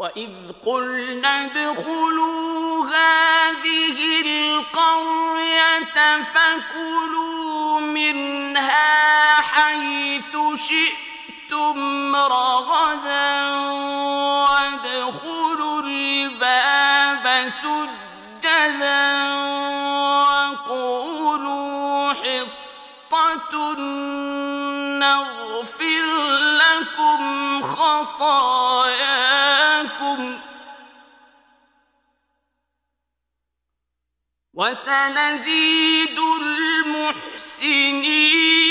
وَإِذْ قُلْنَا ادْخُلُوا هَٰذِهِ الْقَرْيَةَ فَكُلُوا مِنْهَا حَيْثُ شِئْتُمْ رَغَدًا وَادْخُلُوا الْبَابَ سُجَّدًا وَقُولُوا حِطَّةٌ نَّغْفِرْ لَكُمْ خَطَايَاكُمْ وَسَنَزِيدُ الْمُحْسِنِينَ